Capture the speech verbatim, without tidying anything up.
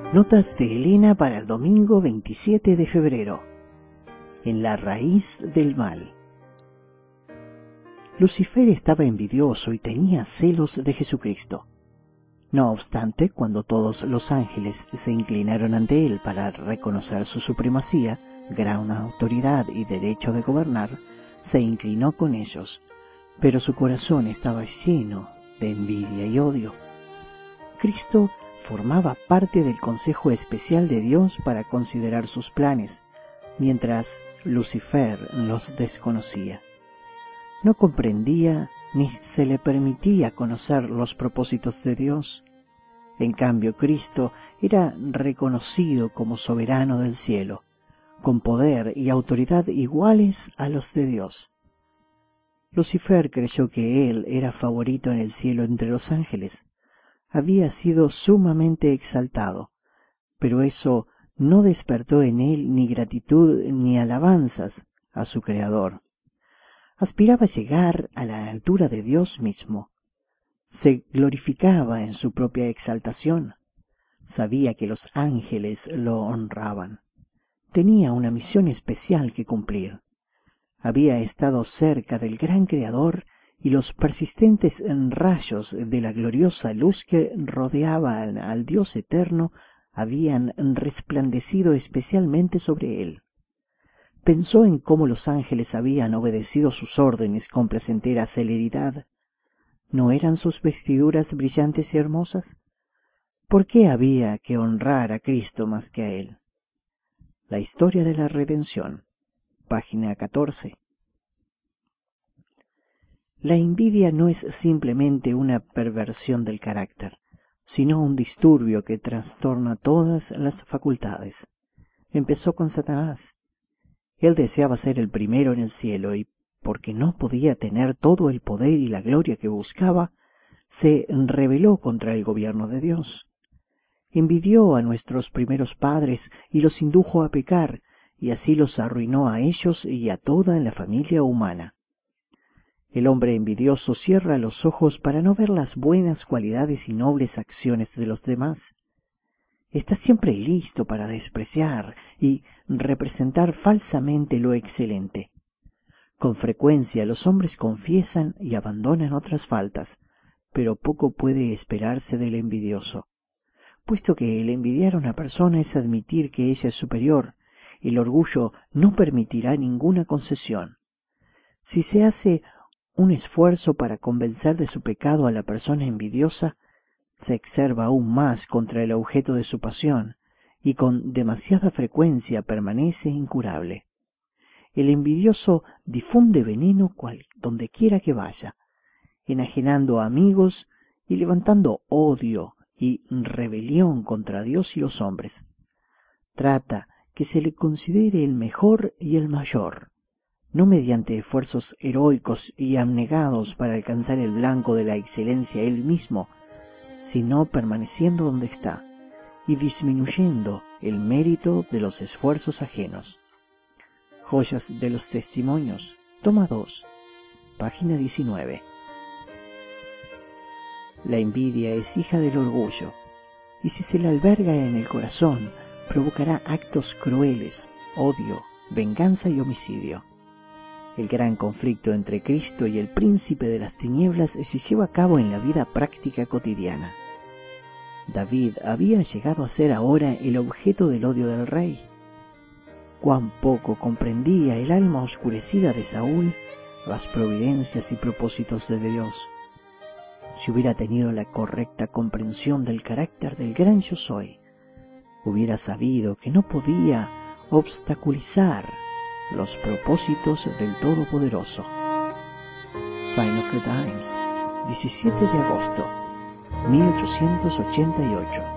Notas de Elena para el domingo veintisiete de febrero. En la raíz del mal. Lucifer estaba envidioso y tenía celos de Jesucristo. No obstante, cuando todos los ángeles se inclinaron ante él para reconocer su supremacía, gran autoridad y derecho de gobernar, se inclinó con ellos, pero su corazón estaba lleno de envidia y odio. Cristo formaba parte del consejo especial de Dios para considerar sus planes, mientras Lucifer los desconocía. No comprendía ni se le permitía conocer los propósitos de Dios. En cambio, Cristo era reconocido como soberano del cielo, con poder y autoridad iguales a los de Dios. Lucifer creyó que él era favorito en el cielo entre los ángeles. Había sido sumamente exaltado, pero eso no despertó en él ni gratitud ni alabanzas a su Creador. Aspiraba a llegar a la altura de Dios mismo. Se glorificaba en su propia exaltación. Sabía que los ángeles lo honraban. Tenía una misión especial que cumplir. Había estado cerca del gran Creador y los persistentes rayos de la gloriosa luz que rodeaban al Dios eterno habían resplandecido especialmente sobre él. Pensó en cómo los ángeles habían obedecido sus órdenes con placentera celeridad. ¿No eran sus vestiduras brillantes y hermosas? ¿Por qué había que honrar a Cristo más que a él? La historia de la redención, página catorce. La envidia no es simplemente una perversión del carácter, sino un disturbio que trastorna todas las facultades. Empezó con Satanás. Él deseaba ser el primero en el cielo y, porque no podía tener todo el poder y la gloria que buscaba, se rebeló contra el gobierno de Dios. Envidió a nuestros primeros padres y los indujo a pecar, y así los arruinó a ellos y a toda la familia humana. El hombre envidioso cierra los ojos para no ver las buenas cualidades y nobles acciones de los demás. Está siempre listo para despreciar y representar falsamente lo excelente. Con frecuencia los hombres confiesan y abandonan otras faltas, pero poco puede esperarse del envidioso. Puesto que el envidiar a una persona es admitir que ella es superior, el orgullo no permitirá ninguna concesión. Si se hace un esfuerzo para convencer de su pecado a la persona envidiosa, se exerva aún más contra el objeto de su pasión y con demasiada frecuencia permanece incurable. El envidioso difunde veneno cual, donde quiera que vaya, enajenando a amigos y levantando odio y rebelión contra Dios y los hombres. Trata que se le considere el mejor y el mayor, no mediante esfuerzos heroicos y abnegados para alcanzar el blanco de la excelencia él mismo, sino permaneciendo donde está y disminuyendo el mérito de los esfuerzos ajenos. Joyas de los Testimonios, toma dos, página diecinueve. La envidia es hija del orgullo, y si se la alberga en el corazón, provocará actos crueles, odio, venganza y homicidio. El gran conflicto entre Cristo y el príncipe de las tinieblas se lleva a cabo en la vida práctica cotidiana. David había llegado a ser ahora el objeto del odio del rey. Cuán poco comprendía el alma oscurecida de Saúl las providencias y propósitos de Dios. Si hubiera tenido la correcta comprensión del carácter del gran Yo Soy, hubiera sabido que no podía obstaculizar los propósitos del Todopoderoso. Sign of the Times, diecisiete de agosto, mil ochocientos ochenta y ocho.